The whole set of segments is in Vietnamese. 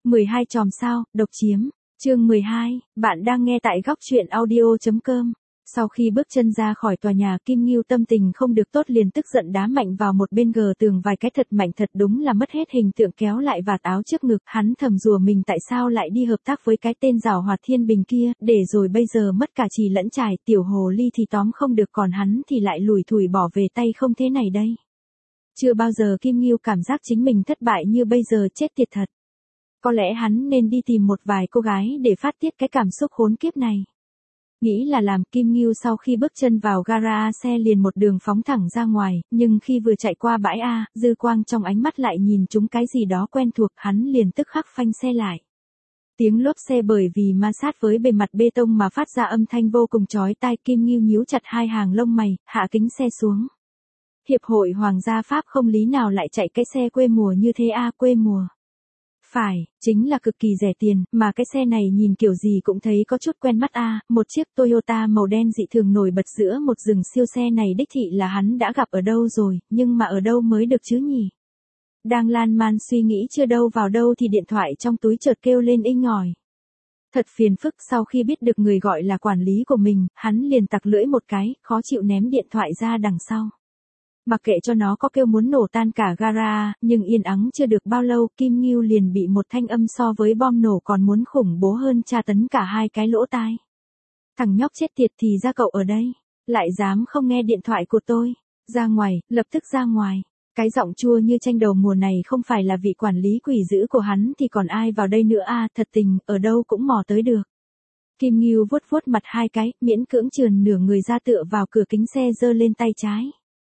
12 chòm sao, độc chiếm. Chương 12, bạn đang nghe tại góc truyện audio.com. Sau khi bước chân ra khỏi tòa nhà, Kim Ngưu tâm tình không được tốt, liền tức giận đá mạnh vào một bên gờ tường vài cái thật mạnh, thật đúng là mất hết hình tượng, kéo lại vạt áo trước ngực. Hắn thầm rủa mình tại sao lại đi hợp tác với cái tên giảo hoạt Thiên Bình kia, để rồi bây giờ mất cả chì lẫn chài. Tiểu hồ ly thì tóm không được, còn hắn thì lại lủi thủi bỏ về tay không thế này đây. Chưa bao giờ Kim Ngưu cảm giác chính mình thất bại như bây giờ, chết tiệt thật. Có lẽ hắn nên đi tìm một vài cô gái để phát tiết cái cảm xúc khốn kiếp này. Nghĩ là làm, Kim Ngưu sau khi bước chân vào gara xe liền một đường phóng thẳng ra ngoài, nhưng khi vừa chạy qua bãi A, dư quang trong ánh mắt lại nhìn trúng cái gì đó quen thuộc, hắn liền tức khắc phanh xe lại. Tiếng lốp xe bởi vì ma sát với bề mặt bê tông mà phát ra âm thanh vô cùng chói tai. Kim Ngưu nhíu chặt hai hàng lông mày, hạ kính xe xuống. Hiệp hội Hoàng gia Pháp không lý nào lại chạy cái xe quê mùa như thế a, quê mùa. Phải, chính là cực kỳ rẻ tiền, mà cái xe này nhìn kiểu gì cũng thấy có chút quen mắt a, một chiếc Toyota màu đen dị thường nổi bật giữa một rừng siêu xe này đích thị là hắn đã gặp ở đâu rồi, nhưng mà ở đâu mới được chứ nhỉ? Đang lan man suy nghĩ chưa đâu vào đâu thì điện thoại trong túi chợt kêu lên inh ỏi. Thật phiền phức, sau khi biết được người gọi là quản lý của mình, hắn liền tặc lưỡi một cái, khó chịu ném điện thoại ra đằng sau. Mặc kệ cho nó có kêu muốn nổ tan cả gara, nhưng yên ắng chưa được bao lâu, Kim Ngưu liền bị một thanh âm so với bom nổ còn muốn khủng bố hơn tra tấn cả hai cái lỗ tai. Thằng nhóc chết tiệt, thì ra cậu ở đây, lại dám không nghe điện thoại của tôi. Ra ngoài, lập tức ra ngoài. Cái giọng chua như chanh đầu mùa này không phải là vị quản lý quỷ dữ của hắn thì còn ai vào đây nữa a, thật tình, ở đâu cũng mò tới được. Kim Ngưu vuốt vuốt mặt hai cái, miễn cưỡng trườn nửa người ra tựa vào cửa kính xe, giơ lên tay trái.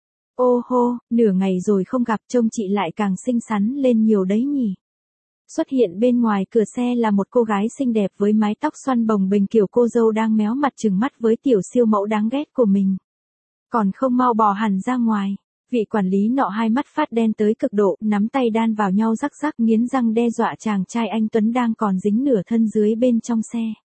Ô hô, nửa ngày rồi không gặp, trông chị lại càng xinh xắn lên nhiều đấy nhỉ. Xuất hiện bên ngoài cửa xe là một cô gái xinh đẹp với mái tóc xoăn bồng bềnh kiểu cô dâu đang méo mặt trừng mắt với tiểu siêu mẫu đáng ghét của mình. Còn không mau bò hẳn ra ngoài. Vị quản lý nọ hai mắt phát đen tới cực độ, nắm tay đan vào nhau rắc rắc, nghiến răng đe dọa chàng trai anh tuấn đang còn dính nửa thân dưới bên trong xe.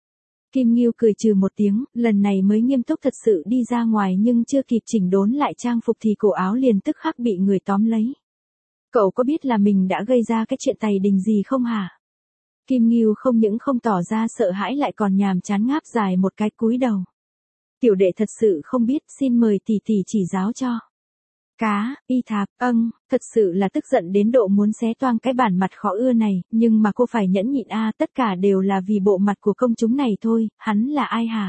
Kim Ngưu cười trừ một tiếng, lần này mới nghiêm túc thật sự đi ra ngoài, nhưng chưa kịp chỉnh đốn lại trang phục thì cổ áo liền tức khắc bị người tóm lấy. Cậu có biết là mình đã gây ra cái chuyện tày đình gì không hả? Kim Ngưu không những không tỏ ra sợ hãi lại còn nhàm chán ngáp dài một cái cúi đầu. Tiểu đệ thật sự không biết, xin mời tỷ tỷ chỉ giáo cho. Cá, y thạp, thật sự là tức giận đến độ muốn xé toang cái bản mặt khó ưa này, nhưng mà cô phải nhẫn nhịn a, tất cả đều là vì bộ mặt của công chúng này thôi. Hắn là ai hả?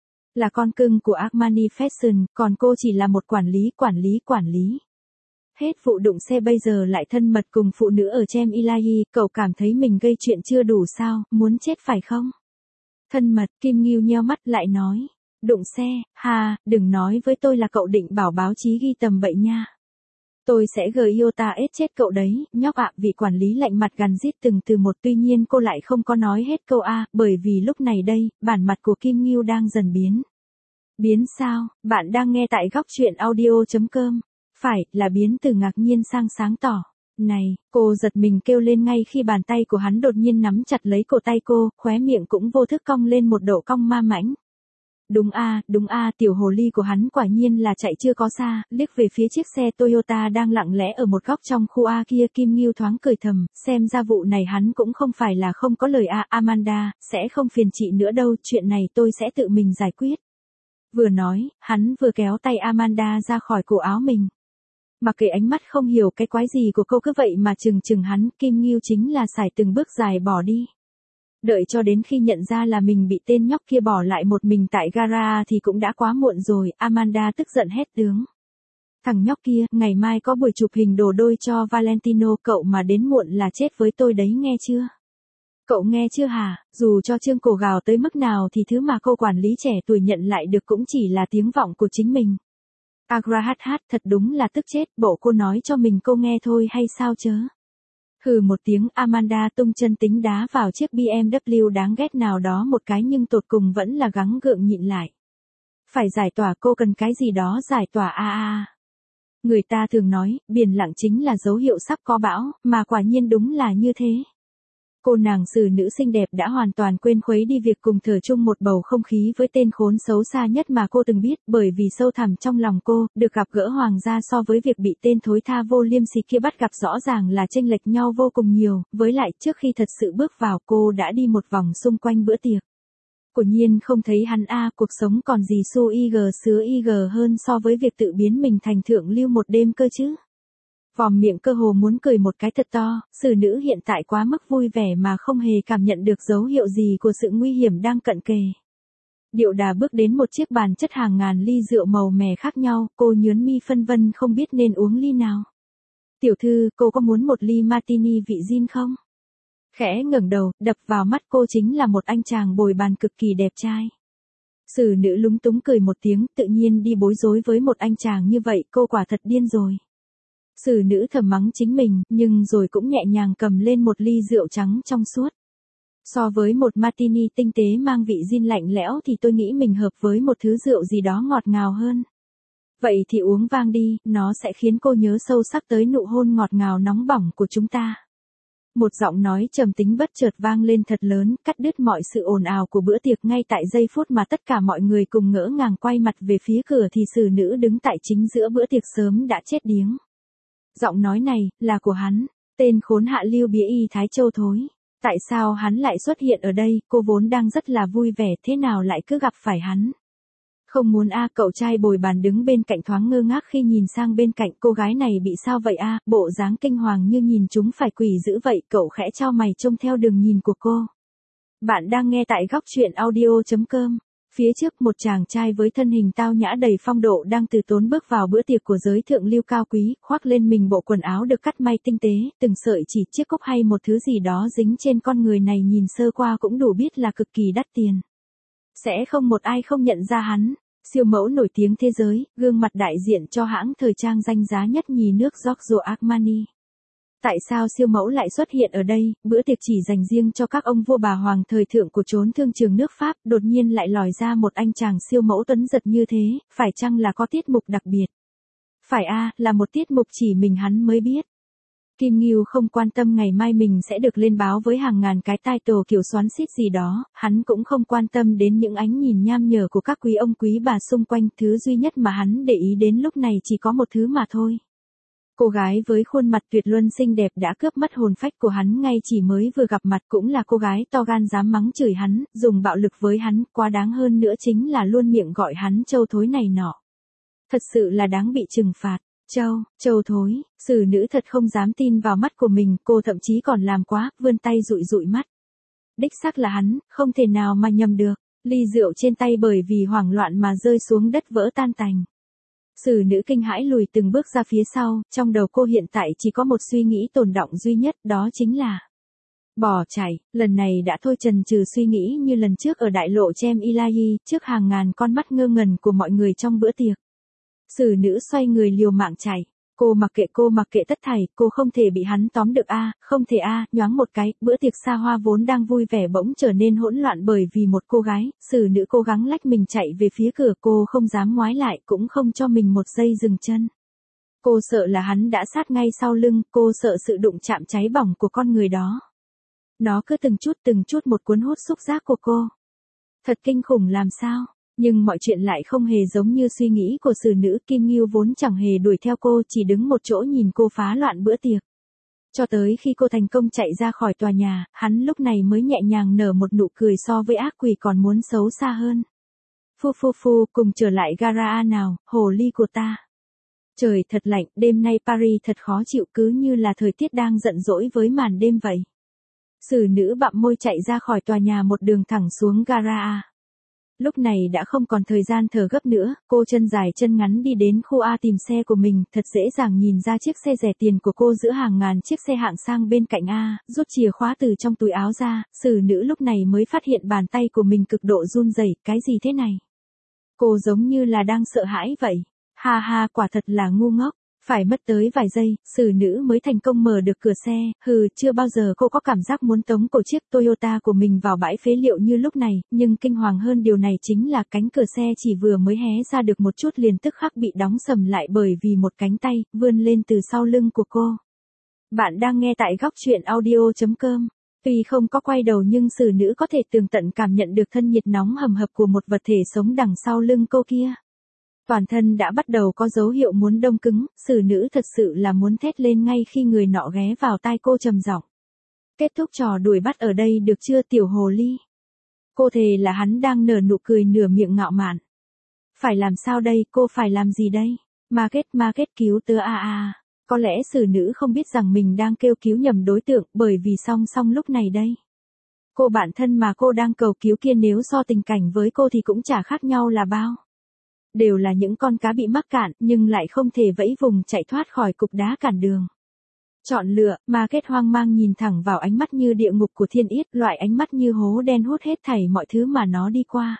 Là con cưng của Armani Fashion, còn cô chỉ là một quản lý. Hết vụ đụng xe bây giờ lại thân mật cùng phụ nữ ở Chem Ilahi, cậu cảm thấy mình gây chuyện chưa đủ sao, muốn chết phải không? Thân mật, Kim Ngưu nheo mắt lại nói. Đụng xe, đừng nói với tôi là cậu định bảo báo chí ghi tầm bậy nha. Tôi sẽ iota chết cậu đấy, nhóc ạ. Vị quản lý lạnh mặt gằn rít từng từ một, tuy nhiên cô lại không có nói hết câu A, bởi vì lúc này đây, bản mặt của Kim Ngưu đang dần biến. Biến sao? Bạn đang nghe tại góc truyện audio.com. Phải, là biến từ ngạc nhiên sang sáng tỏ. Này, cô giật mình kêu lên ngay khi bàn tay của hắn đột nhiên nắm chặt lấy cổ tay cô, khóe miệng cũng vô thức cong lên một độ cong ma mãnh. Đúng a, tiểu hồ ly của hắn quả nhiên là chạy chưa có xa, liếc về phía chiếc xe Toyota đang lặng lẽ ở một góc trong khu A kia. Kim Ngưu thoáng cười thầm, xem ra vụ này hắn cũng không phải là không có lời a. Amanda, sẽ không phiền chị nữa đâu, chuyện này tôi sẽ tự mình giải quyết. Vừa nói, hắn vừa kéo tay Amanda ra khỏi cổ áo mình. Mặc kệ ánh mắt không hiểu cái quái gì của cô cứ vậy mà chừng hắn, Kim Ngưu chính là sải từng bước dài bỏ đi. Đợi cho đến khi nhận ra là mình bị tên nhóc kia bỏ lại một mình tại gara thì cũng đã quá muộn rồi. Amanda tức giận hét tướng. Thằng nhóc kia, ngày mai có buổi chụp hình đồ đôi cho Valentino, cậu mà đến muộn là chết với tôi đấy, nghe chưa? Cậu nghe chưa hả? Dù cho trương cổ gào tới mức nào thì thứ mà cô quản lý trẻ tuổi nhận lại được cũng chỉ là tiếng vọng của chính mình. Agra thật đúng là tức chết, bộ cô nói cho mình cô nghe thôi hay sao chớ? Hừ một tiếng, Amanda tung chân tính đá vào chiếc BMW đáng ghét nào đó một cái, nhưng tột cùng vẫn là gắng gượng nhịn lại. Phải giải tỏa, cô cần cái gì đó giải tỏa a. Người ta thường nói, biển lặng chính là dấu hiệu sắp có bão, mà quả nhiên đúng là như thế. Cô nàng xử nữ xinh đẹp đã hoàn toàn quên khuấy đi việc cùng thở chung một bầu không khí với tên khốn xấu xa nhất mà cô từng biết, bởi vì sâu thẳm trong lòng cô, được gặp gỡ hoàng gia so với việc bị tên thối tha vô liêm sỉ kia bắt gặp rõ ràng là chênh lệch nhau vô cùng nhiều, với lại trước khi thật sự bước vào cô đã đi một vòng xung quanh bữa tiệc. Quả nhiên không thấy hắn cuộc sống còn gì su ig sứa ig hơn so với việc tự biến mình thành thượng lưu một đêm cơ chứ. Vòm miệng cơ hồ muốn cười một cái thật to, xử nữ hiện tại quá mức vui vẻ mà không hề cảm nhận được dấu hiệu gì của sự nguy hiểm đang cận kề. Điệu đà bước đến một chiếc bàn chất hàng ngàn ly rượu màu mè khác nhau, cô nhớn mi phân vân không biết nên uống ly nào. Tiểu thư, cô có muốn một ly martini vị gin không? Khẽ ngẩng đầu, đập vào mắt cô chính là một anh chàng bồi bàn cực kỳ đẹp trai. Xử nữ lúng túng cười một tiếng, tự nhiên đi bối rối với một anh chàng như vậy, cô quả thật điên rồi. Xử nữ thầm mắng chính mình, nhưng rồi cũng nhẹ nhàng cầm lên một ly rượu trắng trong suốt. So với một martini tinh tế mang vị gin lạnh lẽo thì tôi nghĩ mình hợp với một thứ rượu gì đó ngọt ngào hơn. Vậy thì uống vang đi, nó sẽ khiến cô nhớ sâu sắc tới nụ hôn ngọt ngào nóng bỏng của chúng ta. Một giọng nói trầm tính bất chợt vang lên thật lớn, cắt đứt mọi sự ồn ào của bữa tiệc. Ngay tại giây phút mà tất cả mọi người cùng ngỡ ngàng quay mặt về phía cửa thì xử nữ đứng tại chính giữa bữa tiệc sớm đã chết điếng. Giọng nói này, là của hắn, tên khốn hạ lưu bía y Thái Châu thối. Tại sao hắn lại xuất hiện ở đây, cô vốn đang rất là vui vẻ, thế nào lại cứ gặp phải hắn? Không muốn cậu trai bồi bàn đứng bên cạnh thoáng ngơ ngác khi nhìn sang bên cạnh, cô gái này bị sao vậy bộ dáng kinh hoàng như nhìn chúng phải quỷ dữ vậy, cậu khẽ chau mày trông theo đường nhìn của cô. Bạn đang nghe tại góc truyện audio.com. Phía trước một chàng trai với thân hình tao nhã đầy phong độ đang từ tốn bước vào bữa tiệc của giới thượng lưu cao quý, khoác lên mình bộ quần áo được cắt may tinh tế, từng sợi chỉ chiếc cúc hay một thứ gì đó dính trên con người này nhìn sơ qua cũng đủ biết là cực kỳ đắt tiền. Sẽ không một ai không nhận ra hắn, siêu mẫu nổi tiếng thế giới, gương mặt đại diện cho hãng thời trang danh giá nhất nhì nước Giorgio Armani. Tại sao siêu mẫu lại xuất hiện ở đây, bữa tiệc chỉ dành riêng cho các ông vua bà hoàng thời thượng của chốn thương trường nước Pháp, đột nhiên lại lòi ra một anh chàng siêu mẫu tuấn giật như thế, phải chăng là có tiết mục đặc biệt? Phải là một tiết mục chỉ mình hắn mới biết. Kim Ngưu không quan tâm ngày mai mình sẽ được lên báo với hàng ngàn cái title kiểu xoắn xít gì đó, hắn cũng không quan tâm đến những ánh nhìn nham nhở của các quý ông quý bà xung quanh, thứ duy nhất mà hắn để ý đến lúc này chỉ có một thứ mà thôi. Cô gái với khuôn mặt tuyệt luân xinh đẹp đã cướp mất hồn phách của hắn ngay chỉ mới vừa gặp mặt, cũng là cô gái to gan dám mắng chửi hắn, dùng bạo lực với hắn, quá đáng hơn nữa chính là luôn miệng gọi hắn trâu thối này nọ. Thật sự là đáng bị trừng phạt. Trâu thối, xử nữ thật không dám tin vào mắt của mình, cô thậm chí còn làm quá, vươn tay dụi dụi mắt. Đích xác là hắn, không thể nào mà nhầm được, ly rượu trên tay bởi vì hoảng loạn mà rơi xuống đất vỡ tan tành. Xử nữ kinh hãi lùi từng bước ra phía sau, trong đầu cô hiện tại chỉ có một suy nghĩ tồn đọng duy nhất, đó chính là bỏ chạy. Lần này đã thôi chần chừ suy nghĩ như lần trước ở đại lộ Chem Ilahi, trước hàng ngàn con mắt ngơ ngẩn của mọi người trong bữa tiệc. Xử nữ xoay người liều mạng chạy. Cô mặc kệ tất thảy, cô không thể bị hắn tóm được không thể nhoáng một cái, bữa tiệc xa hoa vốn đang vui vẻ bỗng trở nên hỗn loạn bởi vì một cô gái, xử nữ cố gắng lách mình chạy về phía cửa, cô không dám ngoái lại, cũng không cho mình một giây dừng chân. Cô sợ là hắn đã sát ngay sau lưng, cô sợ sự đụng chạm cháy bỏng của con người đó. Nó cứ từng chút một cuốn hút xúc giác của cô. Thật kinh khủng làm sao? Nhưng mọi chuyện lại không hề giống như suy nghĩ của xử nữ. Kim Ngưu vốn chẳng hề đuổi theo cô, chỉ đứng một chỗ nhìn cô phá loạn bữa tiệc. Cho tới khi cô thành công chạy ra khỏi tòa nhà, hắn lúc này mới nhẹ nhàng nở một nụ cười so với ác quỷ còn muốn xấu xa hơn. Phu, cùng trở lại gara nào, hồ ly của ta. Trời thật lạnh, đêm nay Paris thật khó chịu, cứ như là thời tiết đang giận dỗi với màn đêm vậy. Xử nữ bặm môi chạy ra khỏi tòa nhà một đường thẳng xuống gara. Lúc này đã không còn thời gian thở gấp nữa, cô chân dài chân ngắn đi đến khu A tìm xe của mình, thật dễ dàng nhìn ra chiếc xe rẻ tiền của cô giữa hàng ngàn chiếc xe hạng sang bên cạnh rút chìa khóa từ trong túi áo ra, xử nữ lúc này mới phát hiện bàn tay của mình cực độ run rẩy, cái gì thế này? Cô giống như là đang sợ hãi vậy. Ha, quả thật là ngu ngốc. Phải mất tới vài giây, xử nữ mới thành công mở được cửa xe, chưa bao giờ cô có cảm giác muốn tống cổ chiếc Toyota của mình vào bãi phế liệu như lúc này, nhưng kinh hoàng hơn điều này chính là cánh cửa xe chỉ vừa mới hé ra được một chút liền tức khắc bị đóng sầm lại bởi vì một cánh tay, vươn lên từ sau lưng của cô. Bạn đang nghe tại góc truyện audio.com. Tuy không có quay đầu nhưng xử nữ có thể tường tận cảm nhận được thân nhiệt nóng hầm hập của một vật thể sống đằng sau lưng cô kia. Toàn thân đã bắt đầu có dấu hiệu muốn đông cứng, xử nữ thật sự là muốn thét lên ngay khi người nọ ghé vào tai cô trầm giọng. Kết thúc trò đuổi bắt ở đây được chưa tiểu hồ ly? Cô thề là hắn đang nở nụ cười nửa miệng ngạo mạn. Phải làm sao đây, cô phải làm gì đây? Market cứu tớ a. Có lẽ xử nữ không biết rằng mình đang kêu cứu nhầm đối tượng bởi vì song song lúc này đây. Cô bạn thân mà cô đang cầu cứu kia nếu so tình cảnh với cô thì cũng chả khác nhau là bao. Đều là những con cá bị mắc cạn nhưng lại không thể vẫy vùng chạy thoát khỏi cục đá cản đường. Chọn lựa, Market hoang mang nhìn thẳng vào ánh mắt như địa ngục của Thiên Yết, loại ánh mắt như hố đen hút hết thảy mọi thứ mà nó đi qua.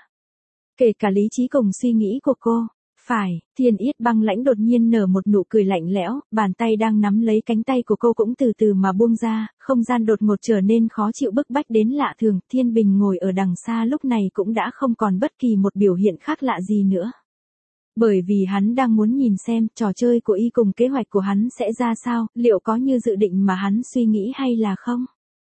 Kể cả lý trí cùng suy nghĩ của cô. Phải, Thiên Yết băng lãnh đột nhiên nở một nụ cười lạnh lẽo, bàn tay đang nắm lấy cánh tay của cô cũng từ từ mà buông ra, không gian đột ngột trở nên khó chịu bức bách đến lạ thường, Thiên Bình ngồi ở đằng xa lúc này cũng đã không còn bất kỳ một biểu hiện khác lạ gì nữa. Bởi vì hắn đang muốn nhìn xem trò chơi của y cùng kế hoạch của hắn sẽ ra sao, liệu có như dự định mà hắn suy nghĩ hay là không?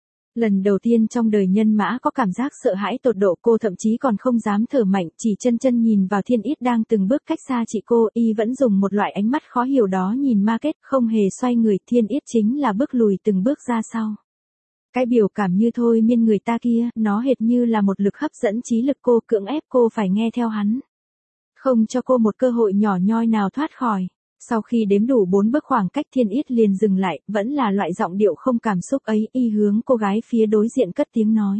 Lần đầu tiên trong đời Nhân Mã có cảm giác sợ hãi tột độ, cô thậm chí còn không dám thở mạnh, chỉ chân nhìn vào Thiên Yết đang từng bước cách xa chị cô, y vẫn dùng một loại ánh mắt khó hiểu đó nhìn Market, không hề xoay người, Thiên Yết chính là bước lùi từng bước ra sau. Cái biểu cảm như thôi miên người ta kia, nó hệt như là một lực hấp dẫn trí lực cô, cưỡng ép cô phải nghe theo hắn. Không cho cô một cơ hội nhỏ nhoi nào thoát khỏi. Sau khi đếm đủ 4 bước khoảng cách, Thiên Yết liền dừng lại, vẫn là loại giọng điệu không cảm xúc ấy, y hướng cô gái phía đối diện cất tiếng nói.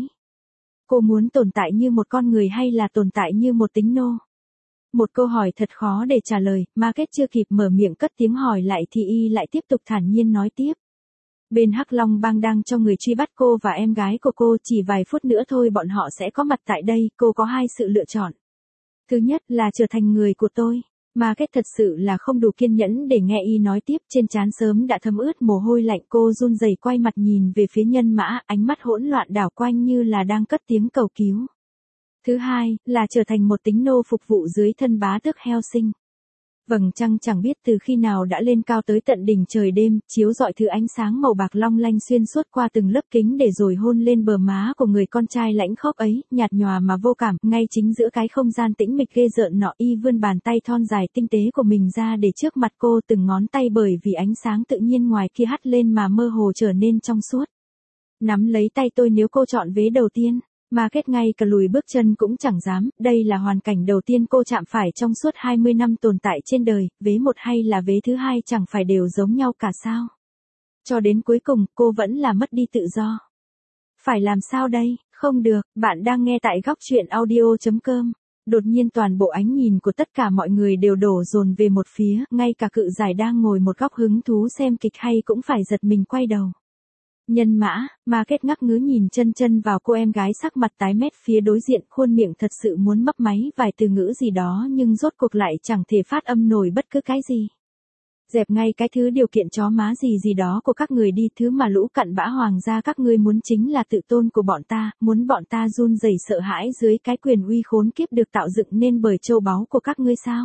Cô muốn tồn tại như một con người hay là tồn tại như một tính nô? Một câu hỏi thật khó để trả lời, Market chưa kịp mở miệng cất tiếng hỏi lại thì y lại tiếp tục thản nhiên nói tiếp. Bên Hắc Long Bang đang cho người truy bắt cô và em gái của cô, chỉ vài phút nữa thôi bọn họ sẽ có mặt tại đây, cô có 2 sự lựa chọn. Thứ nhất là trở thành người của tôi. Market thật sự là không đủ kiên nhẫn để nghe y nói tiếp, trên trán sớm đã thấm ướt mồ hôi lạnh, cô run rẩy quay mặt nhìn về phía Nhân Mã, ánh mắt hỗn loạn đảo quanh như là đang cất tiếng cầu cứu. Thứ hai, là trở thành một tính nô phục vụ dưới thân bá tước heo sinh. Vầng trăng chẳng biết từ khi nào đã lên cao tới tận đỉnh trời đêm, chiếu rọi thứ ánh sáng màu bạc long lanh xuyên suốt qua từng lớp kính để rồi hôn lên bờ má của người con trai lãnh khốc ấy, nhạt nhòa mà vô cảm, ngay chính giữa cái không gian tĩnh mịch ghê rợn nọ, y vươn bàn tay thon dài tinh tế của mình ra để trước mặt cô, từng ngón tay bởi vì ánh sáng tự nhiên ngoài kia hắt lên mà mơ hồ trở nên trong suốt. Nắm lấy tay tôi nếu cô chọn vế đầu tiên. Market ngay cả lùi bước chân cũng chẳng dám, đây là hoàn cảnh đầu tiên cô chạm phải trong suốt 20 năm tồn tại trên đời, vế một hay là vế thứ hai chẳng phải đều giống nhau cả sao. Cho đến cuối cùng, cô vẫn là mất đi tự do. Phải làm sao đây? Không được, bạn đang nghe tại góc truyện audio.com. Đột nhiên toàn bộ ánh nhìn của tất cả mọi người đều đổ dồn về một phía, ngay cả cự giải đang ngồi một góc hứng thú xem kịch hay cũng phải giật mình quay đầu. Nhân Mã, Market ngắc ngứ nhìn chân vào cô em gái sắc mặt tái mét phía đối diện, khuôn miệng thật sự muốn mấp máy vài từ ngữ gì đó nhưng rốt cuộc lại chẳng thể phát âm nổi bất cứ cái gì. Dẹp ngay cái thứ điều kiện chó má gì đó của các người đi, thứ mà lũ cặn bã hoàng gia các ngươi muốn chính là tự tôn của bọn ta, muốn bọn ta run rẩy sợ hãi dưới cái quyền uy khốn kiếp được tạo dựng nên bởi châu báu của các ngươi sao?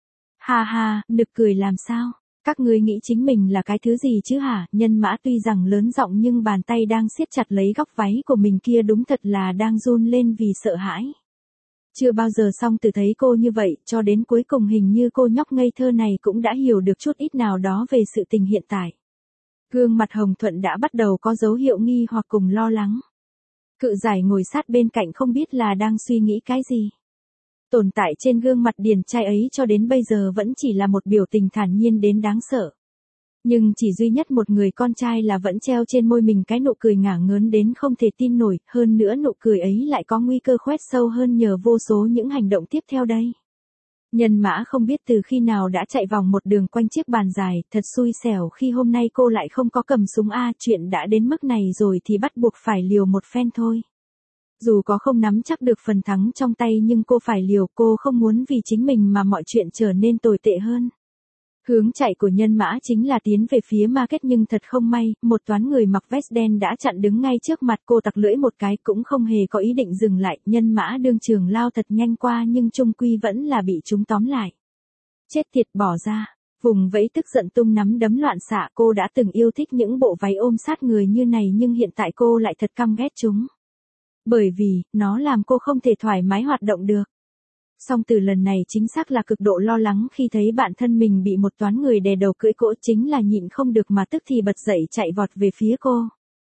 Ha ha, nực cười làm sao? Các ngươi nghĩ chính mình là cái thứ gì chứ hả? Nhân Mã tuy rằng lớn giọng nhưng bàn tay đang siết chặt lấy góc váy của mình kia đúng thật là đang run lên vì sợ hãi. Chưa bao giờ xong từ thấy cô như vậy, cho đến cuối cùng hình như cô nhóc ngây thơ này cũng đã hiểu được chút ít nào đó về sự tình hiện tại. Gương mặt hồng thuận đã bắt đầu có dấu hiệu nghi hoặc cùng lo lắng. Cự giải ngồi sát bên cạnh không biết là đang suy nghĩ cái gì. Tồn tại trên gương mặt điển trai ấy cho đến bây giờ vẫn chỉ là một biểu tình thản nhiên đến đáng sợ. Nhưng chỉ duy nhất một người con trai là vẫn treo trên môi mình cái nụ cười ngả ngớn đến không thể tin nổi, hơn nữa nụ cười ấy lại có nguy cơ khoét sâu hơn nhờ vô số những hành động tiếp theo đây. Nhân Mã không biết từ khi nào đã chạy vòng một đường quanh chiếc bàn dài, thật xui xẻo khi hôm nay cô lại không có cầm súng chuyện đã đến mức này rồi thì bắt buộc phải liều một phen thôi. Dù có không nắm chắc được phần thắng trong tay nhưng cô phải liều, cô không muốn vì chính mình mà mọi chuyện trở nên tồi tệ hơn. Hướng chạy của Nhân Mã chính là tiến về phía Market nhưng thật không may, một toán người mặc vest đen đã chặn đứng ngay trước mặt cô, tặc lưỡi một cái cũng không hề có ý định dừng lại, Nhân Mã đương trường lao thật nhanh qua nhưng chung quy vẫn là bị chúng tóm lại. Chết tiệt, bỏ ra. Vùng vẫy tức giận tung nắm đấm loạn xạ, cô đã từng yêu thích những bộ váy ôm sát người như này nhưng hiện tại cô lại thật căm ghét chúng. Bởi vì, nó làm cô không thể thoải mái hoạt động được. Song Tử lần này chính xác là cực độ lo lắng khi thấy bạn thân mình bị một toán người đè đầu cưỡi cỗ, chính là nhịn không được mà tức thì bật dậy chạy vọt về phía cô.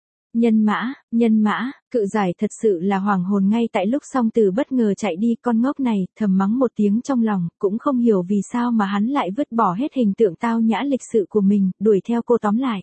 Nhân mã, cự giải thật sự là hoảng hồn ngay tại lúc Song Tử bất ngờ chạy đi, con ngốc này, thầm mắng một tiếng trong lòng, cũng không hiểu vì sao mà hắn lại vứt bỏ hết hình tượng tao nhã lịch sự của mình, đuổi theo cô tóm lại.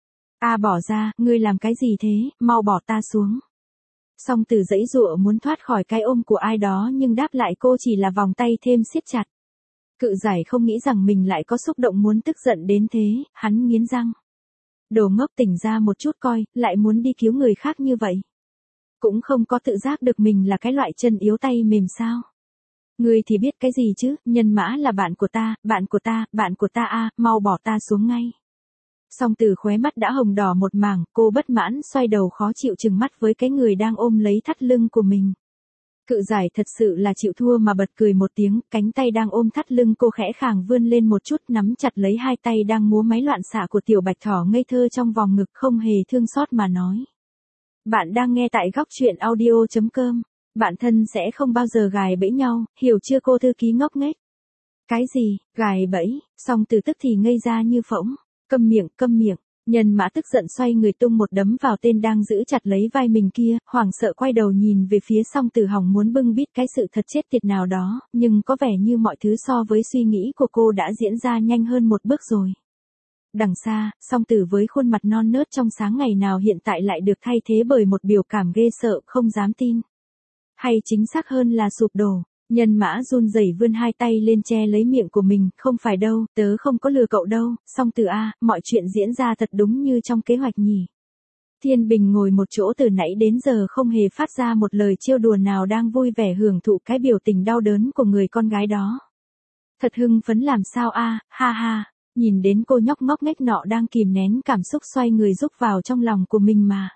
Bỏ ra, ngươi làm cái gì thế, mau bỏ ta xuống. Song Tử giãy giụa muốn thoát khỏi cái ôm của ai đó nhưng đáp lại cô chỉ là vòng tay thêm siết chặt. Cự giải không nghĩ rằng mình lại có xúc động muốn tức giận đến thế, hắn nghiến răng. Đồ ngốc, tỉnh ra một chút coi, lại muốn đi cứu người khác như vậy. Cũng không có tự giác được mình là cái loại chân yếu tay mềm sao. Ngươi thì biết cái gì chứ, Nhân mã là bạn của ta, bạn của ta mau bỏ ta xuống ngay. Song Tử khóe mắt đã hồng đỏ một mảng, cô bất mãn xoay đầu khó chịu trừng mắt với cái người đang ôm lấy thắt lưng của mình. Cự giải thật sự là chịu thua mà bật cười một tiếng, cánh tay đang ôm thắt lưng cô khẽ khàng vươn lên một chút, nắm chặt lấy hai tay đang múa máy loạn xạ của tiểu bạch thỏ ngây thơ trong vòng ngực, không hề thương xót mà nói. Bạn đang nghe tại góc truyện audio.com. Bạn thân sẽ không bao giờ gài bẫy nhau, hiểu chưa cô thư ký ngốc nghếch? Cái gì, gài bẫy? Song Tử tức thì ngây ra như phỗng. Câm miệng. Nhân mã tức giận xoay người tung một đấm vào tên đang giữ chặt lấy vai mình kia, hoảng sợ quay đầu nhìn về phía Song Tử hỏng muốn bưng bít cái sự thật chết tiệt nào đó, nhưng có vẻ như mọi thứ so với suy nghĩ của cô đã diễn ra nhanh hơn một bước rồi. Đằng xa, Song Tử với khuôn mặt non nớt trong sáng ngày nào hiện tại lại được thay thế bởi một biểu cảm ghê sợ, không dám tin. Hay chính xác hơn là sụp đổ. Nhân mã run rẩy vươn hai tay lên che lấy miệng của mình, không phải đâu, tớ không có lừa cậu đâu, Song Tử mọi chuyện diễn ra thật đúng như trong kế hoạch nhỉ. Thiên Bình ngồi một chỗ từ nãy đến giờ không hề phát ra một lời trêu đùa nào, đang vui vẻ hưởng thụ cái biểu tình đau đớn của người con gái đó. Thật hưng phấn làm sao ha ha, nhìn đến cô nhóc ngốc nghếch nọ đang kìm nén cảm xúc xoay người rúc vào trong lòng của mình mà.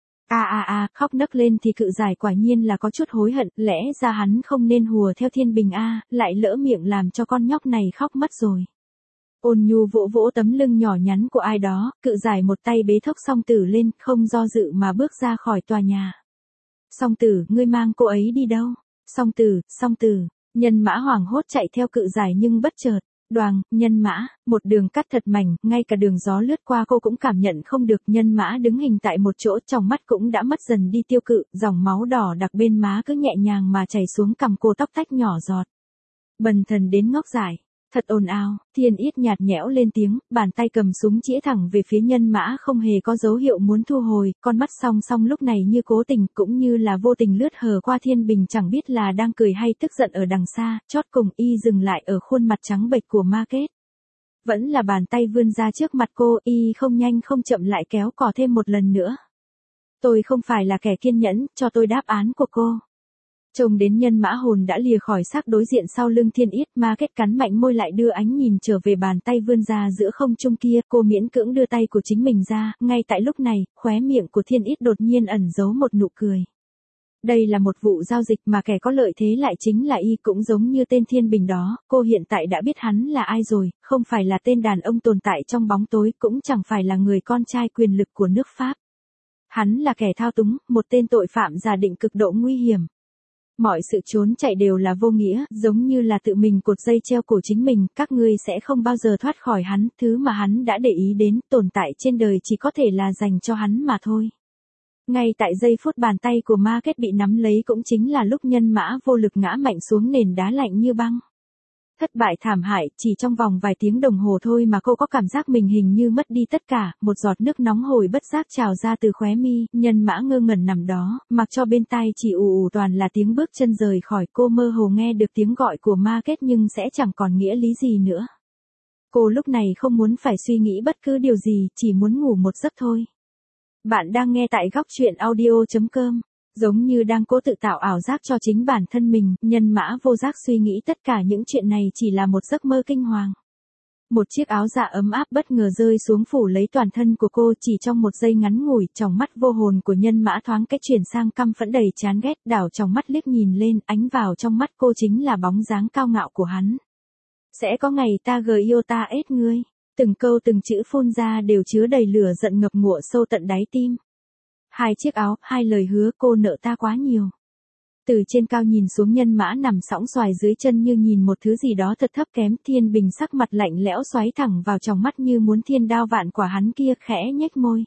Khóc nấc lên thì cự giải quả nhiên là có chút hối hận, lẽ ra hắn không nên hùa theo Thiên Bình lại lỡ miệng làm cho con nhóc này khóc mất rồi. Ôn nhu vỗ vỗ tấm lưng nhỏ nhắn của ai đó, cự giải một tay bế thốc Song Tử lên, không do dự mà bước ra khỏi tòa nhà. Song Tử, ngươi mang cô ấy đi đâu? Song Tử, Nhân mã hoảng hốt chạy theo cự giải nhưng bất chợt. Đoàng, nhân mã, một đường cắt thật mảnh, ngay cả đường gió lướt qua cô cũng cảm nhận không được. Nhân mã đứng hình tại một chỗ, trong mắt cũng đã mất dần đi tiêu cự, dòng máu đỏ đặc bên má cứ nhẹ nhàng mà chảy xuống cằm cô, tóc tách nhỏ giọt. Bần thần đến ngóc giải. Thật ồn ào, Thiên Yết nhạt nhẽo lên tiếng, bàn tay cầm súng chĩa thẳng về phía nhân mã, không hề có dấu hiệu muốn thu hồi, con mắt song song lúc này như cố tình cũng như là vô tình lướt hờ qua Thiên Bình, chẳng biết là đang cười hay tức giận ở đằng xa, chót cùng y dừng lại ở khuôn mặt trắng bệch của Ma Kết. Vẫn là bàn tay vươn ra trước mặt cô, y không nhanh không chậm lại kéo cò thêm một lần nữa. Tôi không phải là kẻ kiên nhẫn, cho tôi đáp án của cô. Trông đến nhân mã hồn đã lìa khỏi xác đối diện sau lưng Thiên Yết, Ma Kết cắn mạnh môi lại đưa ánh nhìn trở về bàn tay vươn ra giữa không trung kia, cô miễn cưỡng đưa tay của chính mình ra, ngay tại lúc này, khóe miệng của Thiên Yết đột nhiên ẩn giấu một nụ cười. Đây là một vụ giao dịch mà kẻ có lợi thế lại chính là y, cũng giống như tên Thiên Bình đó, cô hiện tại đã biết hắn là ai rồi, không phải là tên đàn ông tồn tại trong bóng tối, cũng chẳng phải là người con trai quyền lực của nước Pháp. Hắn là kẻ thao túng, một tên tội phạm giả định cực độ nguy hiểm. Mọi sự trốn chạy đều là vô nghĩa, giống như là tự mình cột dây treo cổ chính mình, các ngươi sẽ không bao giờ thoát khỏi hắn, thứ mà hắn đã để ý đến, tồn tại trên đời chỉ có thể là dành cho hắn mà thôi. Ngay tại giây phút bàn tay của Ma Kết bị nắm lấy cũng chính là lúc nhân mã vô lực ngã mạnh xuống nền đá lạnh như băng. Thất bại thảm hại, chỉ trong vòng vài tiếng đồng hồ thôi mà cô có cảm giác mình hình như mất đi tất cả, một giọt nước nóng hổi bất giác trào ra từ khóe mi, nhân mã ngơ ngẩn nằm đó, mặc cho bên tai chỉ ù toàn là tiếng bước chân rời khỏi, cô mơ hồ nghe được tiếng gọi của Ma Kết nhưng sẽ chẳng còn nghĩa lý gì nữa. Cô lúc này không muốn phải suy nghĩ bất cứ điều gì, chỉ muốn ngủ một giấc thôi. Bạn đang nghe tại góc truyện audio.com. Giống như đang cố tự tạo ảo giác cho chính bản thân mình, nhân mã vô giác suy nghĩ tất cả những chuyện này chỉ là một giấc mơ kinh hoàng. Một chiếc áo dạ ấm áp bất ngờ rơi xuống phủ lấy toàn thân của cô, chỉ trong một giây ngắn ngủi, tròng mắt vô hồn của nhân mã thoáng cách chuyển sang căm phẫn đầy chán ghét, đảo tròng mắt liếc nhìn lên, ánh vào trong mắt cô chính là bóng dáng cao ngạo của hắn. Sẽ có ngày ta yêu ta ết ngươi. Từng câu từng chữ phun ra đều chứa đầy lửa giận ngập ngụa sâu tận đáy tim. 2 chiếc áo, 2 lời hứa cô nợ ta quá nhiều. Từ trên cao nhìn xuống nhân mã nằm sõng xoài dưới chân như nhìn một thứ gì đó thật thấp kém. Thiên Bình sắc mặt lạnh lẽo xoáy thẳng vào tròng mắt như muốn thiên đao vạn quả hắn kia khẽ nhếch môi.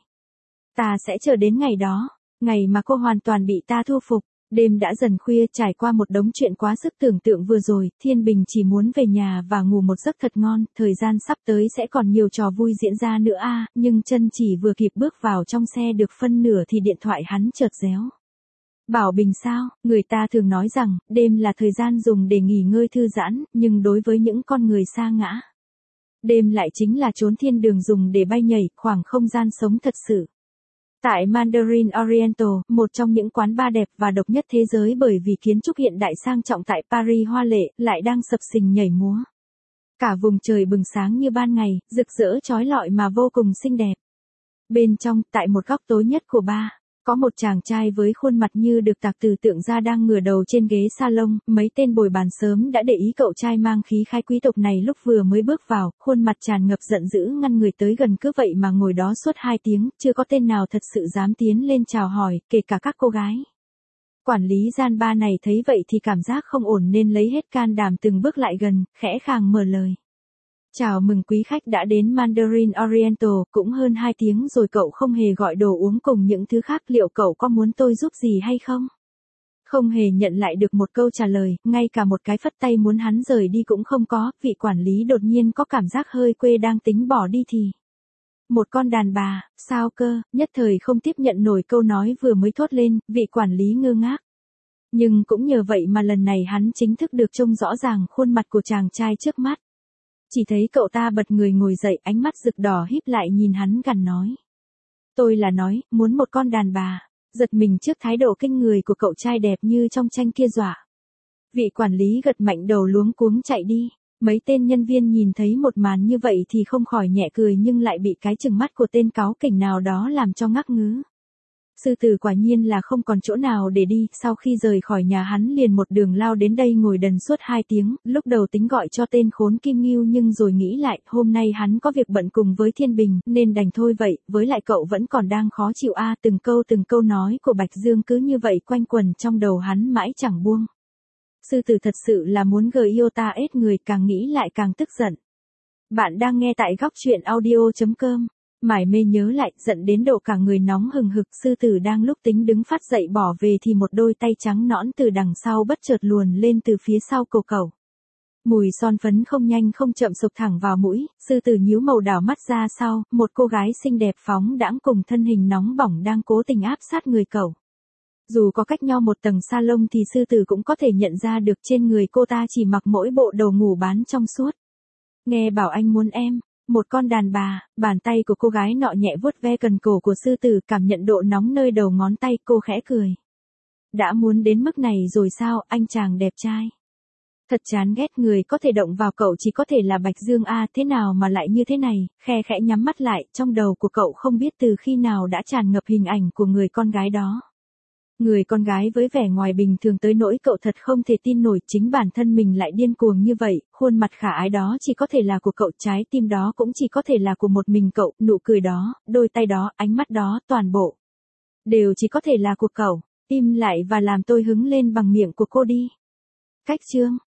Ta sẽ chờ đến ngày đó, ngày mà cô hoàn toàn bị ta thu phục. Đêm đã dần khuya trải qua một đống chuyện quá sức tưởng tượng vừa rồi, Thiên Bình chỉ muốn về nhà và ngủ một giấc thật ngon, thời gian sắp tới sẽ còn nhiều trò vui diễn ra nữa nhưng chân chỉ vừa kịp bước vào trong xe được phân nửa thì điện thoại hắn chợt réo. Bảo Bình sao, người ta thường nói rằng, đêm là thời gian dùng để nghỉ ngơi thư giãn, nhưng đối với những con người sa ngã, đêm lại chính là chốn thiên đường dùng để bay nhảy, khoảng không gian sống thật sự. Tại Mandarin Oriental, một trong những quán bar đẹp và độc nhất thế giới bởi vì kiến trúc hiện đại sang trọng tại Paris hoa lệ, lại đang sập sình nhảy múa. Cả vùng trời bừng sáng như ban ngày, rực rỡ chói lọi mà vô cùng xinh đẹp. Bên trong, tại một góc tối nhất của bar, có một chàng trai với khuôn mặt như được tạc từ tượng ra đang ngửa đầu trên ghế salon, mấy tên bồi bàn sớm đã để ý cậu trai mang khí khái quý tộc này lúc vừa mới bước vào, khuôn mặt tràn ngập giận dữ ngăn người tới gần cứ vậy mà ngồi đó suốt 2 tiếng, chưa có tên nào thật sự dám tiến lên chào hỏi, kể cả các cô gái. Quản lý gian bar này thấy vậy thì cảm giác không ổn nên lấy hết can đảm từng bước lại gần, khẽ khàng mở lời. Chào mừng quý khách đã đến Mandarin Oriental, cũng hơn 2 tiếng rồi cậu không hề gọi đồ uống cùng những thứ khác, liệu cậu có muốn tôi giúp gì hay không? Không hề nhận lại được một câu trả lời, ngay cả một cái phất tay muốn hắn rời đi cũng không có, vị quản lý đột nhiên có cảm giác hơi quê đang tính bỏ đi thì. Một con đàn bà, sao cơ, nhất thời không tiếp nhận nổi câu nói vừa mới thốt lên, vị quản lý ngơ ngác. Nhưng cũng nhờ vậy mà lần này hắn chính thức được trông rõ ràng khuôn mặt của chàng trai trước mắt. Chỉ thấy cậu ta bật người ngồi dậy, ánh mắt rực đỏ híp lại nhìn hắn gằn nói. Tôi là nói, muốn một con đàn bà, giật mình trước thái độ kinh người của cậu trai đẹp như trong tranh kia dọa. Vị quản lý gật mạnh đầu luống cuống chạy đi, mấy tên nhân viên nhìn thấy một màn như vậy thì không khỏi nhẹ cười nhưng lại bị cái trừng mắt của tên cáu kỉnh nào đó làm cho ngắc ngứ. Sư tử quả nhiên là không còn chỗ nào để đi, sau khi rời khỏi nhà hắn liền một đường lao đến đây ngồi đần suốt 2 tiếng, lúc đầu tính gọi cho tên khốn Kim Ngưu nhưng rồi nghĩ lại, hôm nay hắn có việc bận cùng với Thiên Bình, nên đành thôi vậy, với lại cậu vẫn còn đang khó chịu từng câu nói của Bạch Dương cứ như vậy quanh quẩn trong đầu hắn mãi chẳng buông. Sư tử thật sự là muốn yêu ta ết người, càng nghĩ lại càng tức giận. Bạn đang nghe tại góc truyện audio.com. Mải mê nhớ lại, giận đến độ cả người nóng hừng hực, sư tử đang lúc tính đứng phát dậy bỏ về thì một đôi tay trắng nõn từ đằng sau bất chợt luồn lên từ phía sau cổ cậu. Mùi son phấn không nhanh không chậm sộc thẳng vào mũi, sư tử nhíu màu đảo mắt ra sau, một cô gái xinh đẹp phóng đãng cùng thân hình nóng bỏng đang cố tình áp sát người cậu. Dù có cách nho một tầng sa lông thì sư tử cũng có thể nhận ra được trên người cô ta chỉ mặc mỗi bộ đồ ngủ bán trong suốt. Nghe bảo anh muốn em. Một con đàn bà, bàn tay của cô gái nọ nhẹ vuốt ve cần cổ của sư tử, cảm nhận độ nóng nơi đầu ngón tay, cô khẽ cười. Đã muốn đến mức này rồi sao, anh chàng đẹp trai. Thật chán ghét, người có thể động vào cậu chỉ có thể là Bạch Dương thế nào mà lại như thế này, khe khẽ nhắm mắt lại, trong đầu của cậu không biết từ khi nào đã tràn ngập hình ảnh của người con gái đó. Người con gái với vẻ ngoài bình thường tới nỗi cậu thật không thể tin nổi chính bản thân mình lại điên cuồng như vậy, khuôn mặt khả ái đó chỉ có thể là của cậu, trái tim đó cũng chỉ có thể là của một mình cậu, nụ cười đó, đôi tay đó, ánh mắt đó, toàn bộ. Đều chỉ có thể là của cậu, im lại và làm tôi hứng lên bằng miệng của cô đi. Cách chương